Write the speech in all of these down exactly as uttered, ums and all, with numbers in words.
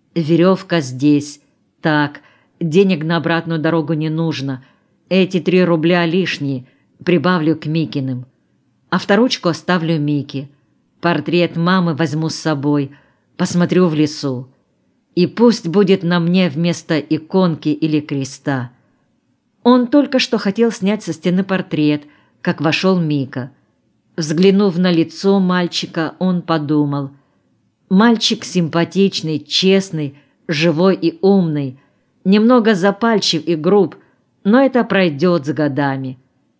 Веревка здесь. Так, денег на обратную дорогу не нужно. Эти три рубля лишние, прибавлю к Микиным. Авторучку оставлю Мике. Портрет мамы возьму с собой, посмотрю в лесу. И пусть будет на мне вместо иконки или креста. Он только что хотел снять со стены портрет, как вошел Мика. Взглянув на лицо мальчика, он подумал: мальчик симпатичный, честный, живой и умный, немного запальчив и груб, но это пройдет с годами.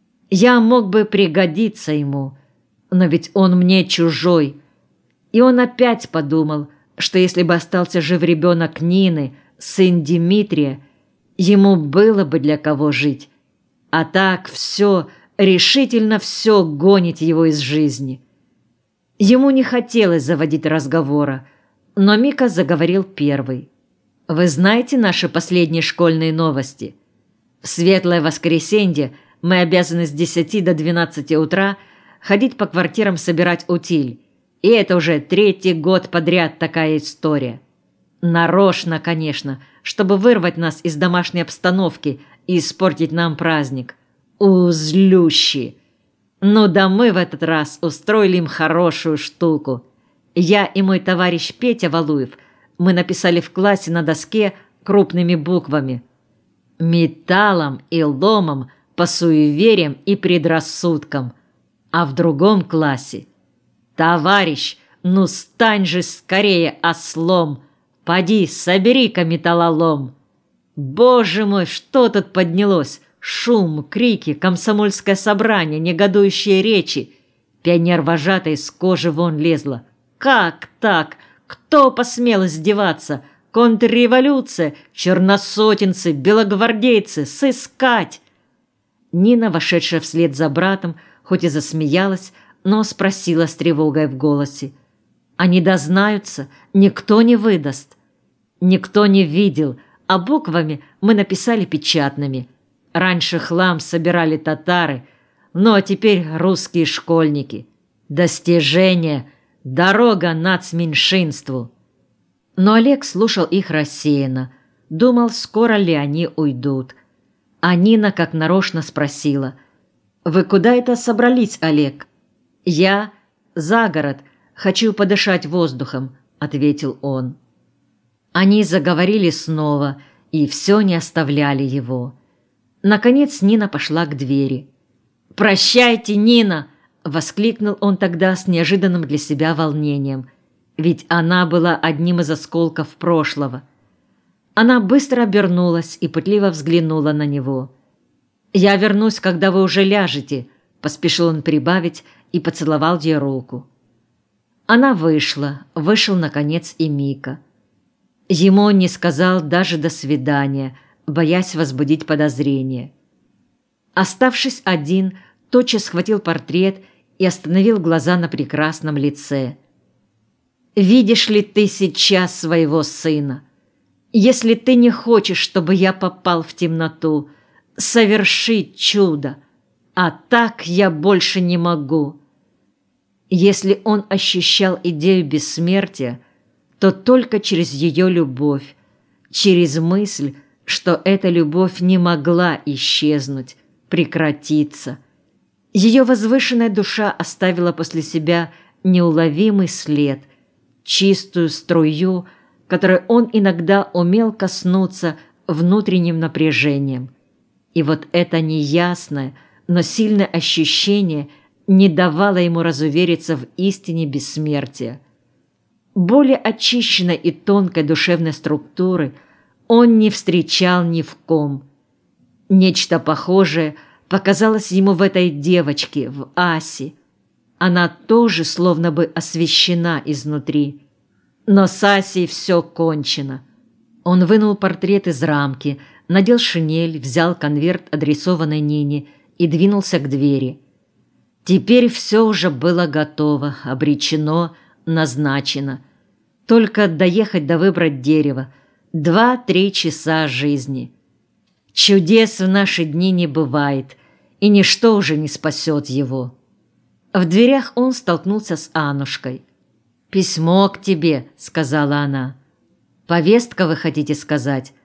Я мог бы пригодиться ему, но ведь он мне чужой. И он опять подумал, что если бы остался жив ребенок Нины, сын Дмитрия, ему было бы для кого жить. А так все, решительно все гонит его из жизни. Ему не хотелось заводить разговора, но Мика заговорил первый. «Вы знаете наши последние школьные новости? В светлое воскресенье мы обязаны с десяти до двенадцати утра ходить по квартирам собирать утиль. И это уже третий год подряд такая история. Нарочно, конечно, чтобы вырвать нас из домашней обстановки и испортить нам праздник. Узлющие! Ну да мы в этот раз устроили им хорошую штуку. Я и мой товарищ Петя Валуев, мы написали в классе на доске крупными буквами: металлом и ломом по суевериям и предрассудкам. А в другом классе: товарищ, ну стань же скорее ослом, поди, собери-ка металлолом. Боже мой, что тут поднялось? Шум, крики, комсомольское собрание, негодующие речи. Пионер-вожатый с кожи вон лезла. Как так? Кто посмел издеваться? Контрреволюция, черносотенцы, белогвардейцы, сыскать! Нина, вошедшая вслед за братом, хоть и засмеялась, но спросила с тревогой в голосе: «Они дознаются? Никто не выдаст?» «Никто не видел, а буквами мы написали печатными. Раньше хлам собирали татары, но теперь русские школьники. Достижение, дорога нацменьшинству». Но Олег слушал их рассеянно, думал, скоро ли они уйдут. А Нина как нарочно спросила: «Вы куда это собрались, Олег?» «Я за город, хочу подышать воздухом», — ответил он. Они заговорили снова и все не оставляли его. Наконец Нина пошла к двери. «Прощайте, Нина!» — воскликнул он тогда с неожиданным для себя волнением, ведь она была одним из осколков прошлого. Она быстро обернулась и пытливо взглянула на него. «Я вернусь, когда вы уже ляжете», — поспешил он прибавить и поцеловал ей руку. Она вышла, вышел, наконец, и Мика. Ему он не сказал даже «до свидания», боясь возбудить подозрения. Оставшись один, тотчас схватил портрет и остановил глаза на прекрасном лице. «Видишь ли ты сейчас своего сына? Если ты не хочешь, чтобы я попал в темноту, соверши чудо, а так я больше не могу». Если он ощущал идею бессмертия, то только через ее любовь, через мысль, что эта любовь не могла исчезнуть, прекратиться. Ее возвышенная душа оставила после себя неуловимый след, чистую струю, которой он иногда умел коснуться внутренним напряжением. И вот это неясное, но сильное ощущение не давало ему разувериться в истине бессмертия. Более очищенной и тонкой душевной структуры он не встречал ни в ком. Нечто похожее показалось ему в этой девочке, в Асе. Она тоже словно бы освещена изнутри. Но с Асей все кончено. Он вынул портрет из рамки, надел шинель, взял конверт, адресованный Нине, и двинулся к двери. Теперь все уже было готово, обречено, назначено. Только доехать да выбрать дерево. Два-три часа жизни. Чудес в наши дни не бывает, и ничто уже не спасет его. В дверях он столкнулся с Аннушкой. «Письмо к тебе», — сказала она. Повестка, вы хотите сказать?